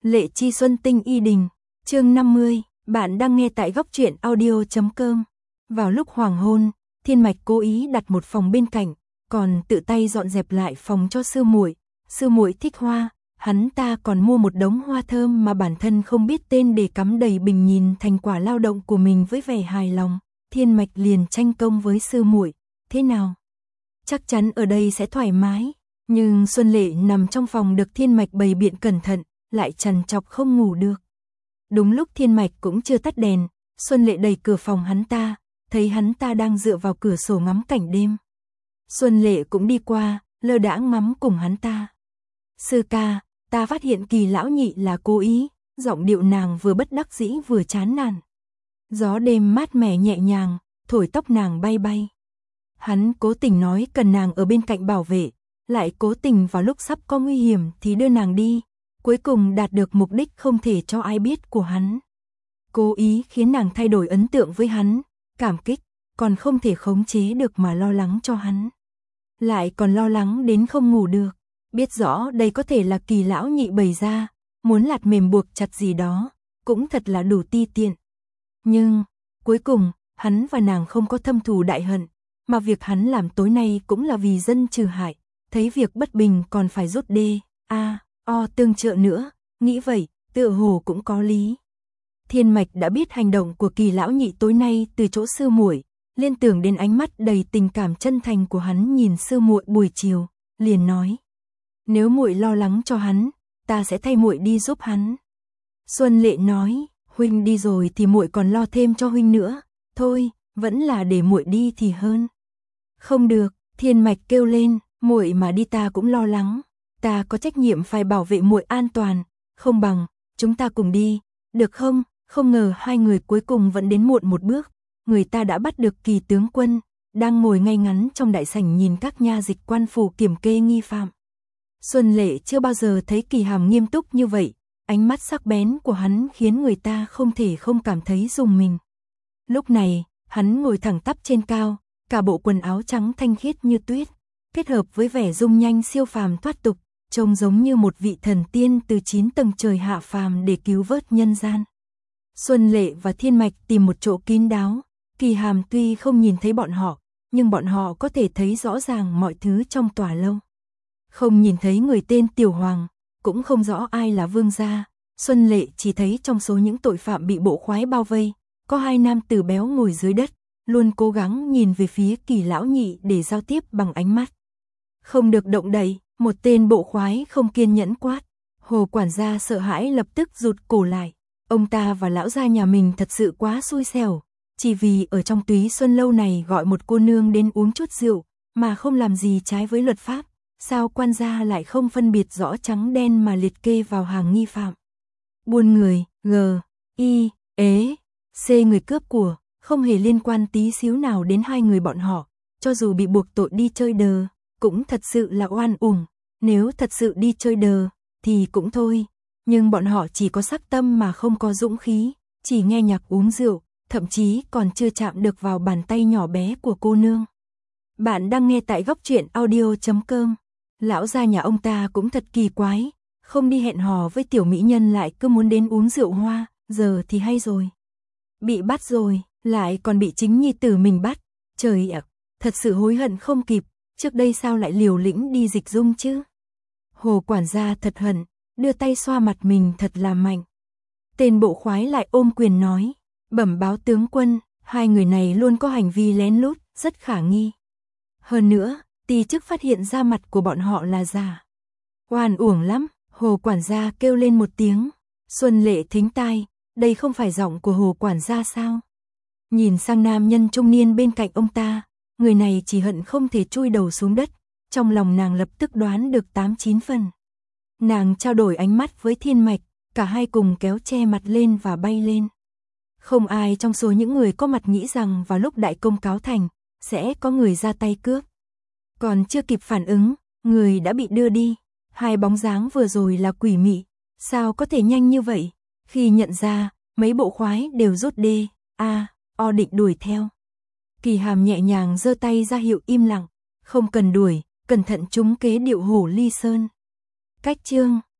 Lệ Chi Xuân Tinh Y Đình, chương 50, bạn đang nghe tại góc truyện audio.com. Vào lúc hoàng hôn, Thiên Mạch cố ý đặt một phòng bên cạnh, còn tự tay dọn dẹp lại phòng cho sư muội. Sư muội thích hoa, hắn ta còn mua một đống hoa thơm mà bản thân không biết tên để cắm đầy bình, nhìn thành quả lao động của mình với vẻ hài lòng. Thiên Mạch liền tranh công với sư muội, thế nào? Chắc chắn ở đây sẽ thoải mái. Nhưng Xuân Lệ nằm trong phòng được Thiên Mạch bày biện cẩn thận, lại trằn trọc không ngủ được. Đúng lúc Thiên Mạch cũng chưa tắt đèn, Xuân Lệ đẩy cửa phòng hắn ta, thấy hắn ta đang dựa vào cửa sổ ngắm cảnh đêm. Xuân Lệ cũng đi qua, lơ đãng ngắm cùng hắn ta. Sư ca, ta phát hiện Kỳ lão nhị là cố ý, giọng điệu nàng vừa bất đắc dĩ vừa chán nản. Gió đêm mát mẻ nhẹ nhàng, thổi tóc nàng bay bay. Hắn cố tình nói cần nàng ở bên cạnh bảo vệ, lại cố tình vào lúc sắp có nguy hiểm thì đưa nàng đi, cuối cùng đạt được mục đích không thể cho ai biết của hắn. Cố ý khiến nàng thay đổi ấn tượng với hắn, cảm kích, còn không thể khống chế được mà lo lắng cho hắn. Lại còn lo lắng đến không ngủ được, biết rõ đây có thể là Kỳ lão nhị bày ra, muốn lạt mềm buộc chặt gì đó, cũng thật là đủ ti tiện. Nhưng, cuối cùng, hắn và nàng không có thâm thù đại hận, mà việc hắn làm tối nay cũng là vì dân trừ hại, thấy việc bất bình còn phải rút đê, tương trợ nữa, nghĩ vậy, tựa hồ cũng có lý. Thiên Mạch đã biết hành động của Kỳ lão nhị tối nay từ chỗ sư muội, liên tưởng đến ánh mắt đầy tình cảm chân thành của hắn nhìn sư muội buổi chiều, liền nói: "Nếu muội lo lắng cho hắn, ta sẽ thay muội đi giúp hắn." Xuân Lệ nói: "Huynh đi rồi thì muội còn lo thêm cho huynh nữa, thôi, vẫn là để muội đi thì hơn." "Không được," Thiên Mạch kêu lên, "muội mà đi ta cũng lo lắng, ta có trách nhiệm phải bảo vệ muội an toàn, không bằng chúng ta cùng đi, được không?" Không ngờ hai người cuối cùng vẫn đến muộn một bước, người ta đã bắt được Kỳ tướng quân, đang ngồi ngay ngắn trong đại sảnh nhìn các nha dịch quan phủ kiểm kê nghi phạm. Xuân Lệ chưa bao giờ thấy Kỳ Hàm nghiêm túc như vậy, ánh mắt sắc bén của hắn khiến người ta không thể không cảm thấy rùng mình. Lúc này, hắn ngồi thẳng tắp trên cao, cả bộ quần áo trắng thanh khiết như tuyết, kết hợp với vẻ dung nhanh siêu phàm thoát tục, trông giống như một vị thần tiên từ 9 tầng trời hạ phàm để cứu vớt nhân gian. Xuân Lệ và Thiên Mạch tìm một chỗ kín đáo, Kỳ Hàm tuy không nhìn thấy bọn họ, nhưng bọn họ có thể thấy rõ ràng mọi thứ trong tòa lâu. Không nhìn thấy người tên Tiểu Hoàng, cũng không rõ ai là vương gia, Xuân Lệ chỉ thấy trong số những tội phạm bị bộ khoái bao vây, có hai nam tử béo ngồi dưới đất, luôn cố gắng nhìn về phía Kỳ lão nhị để giao tiếp bằng ánh mắt. "Không được động đậy," một tên bộ khoái không kiên nhẫn quát. Hồ quản gia sợ hãi lập tức rụt cổ lại. Ông ta và lão gia nhà mình thật sự quá xui xẻo, chỉ vì ở trong Túy Xuân lâu này gọi một cô nương đến uống chút rượu, mà không làm gì trái với luật pháp, sao quan gia lại không phân biệt rõ trắng đen mà liệt kê vào hàng nghi phạm. Buôn người, C người cướp của, không hề liên quan tí xíu nào đến hai người bọn họ, cho dù bị buộc tội đi chơi đờ, cũng thật sự là oan uổng, nếu thật sự đi chơi đờ, thì cũng thôi. Nhưng bọn họ chỉ có sắc tâm mà không có dũng khí, chỉ nghe nhạc uống rượu, thậm chí còn chưa chạm được vào bàn tay nhỏ bé của cô nương. Bạn đang nghe tại góc truyện audio.com. Lão gia nhà ông ta cũng thật kỳ quái, không đi hẹn hò với tiểu mỹ nhân lại cứ muốn đến uống rượu hoa, giờ thì hay rồi. Bị bắt rồi, lại còn bị chính nhi tử mình bắt, trời ạ, thật sự hối hận không kịp, trước đây sao lại liều lĩnh đi dịch dung chứ. Hồ quản gia thật hận, đưa tay xoa mặt mình thật là mạnh. Tên bộ khoái lại ôm quyền nói: "Bẩm báo tướng quân, hai người này luôn có hành vi lén lút, rất khả nghi. Hơn nữa, ty chức phát hiện ra mặt của bọn họ là giả." "Oan uổng lắm," Hồ quản gia kêu lên một tiếng. Xuân Lệ thính tai, đây không phải giọng của Hồ quản gia sao? Nhìn sang nam nhân trung niên bên cạnh ông ta, người này chỉ hận không thể chui đầu xuống đất, trong lòng nàng lập tức đoán được 8-9 phần. Nàng trao đổi ánh mắt với Thiên Mạch, cả hai cùng kéo che mặt lên và bay lên. Không ai trong số những người có mặt nghĩ rằng vào lúc đại công cáo thành, sẽ có người ra tay cướp. Còn chưa kịp phản ứng, người đã bị đưa đi. Hai bóng dáng vừa rồi là quỷ mị, sao có thể nhanh như vậy? Khi nhận ra, mấy bộ khoái đều rút định đuổi theo. Kỳ Hàm nhẹ nhàng giơ tay ra hiệu im lặng, không cần đuổi, cẩn thận trúng kế điệu hổ ly sơn. Cách chương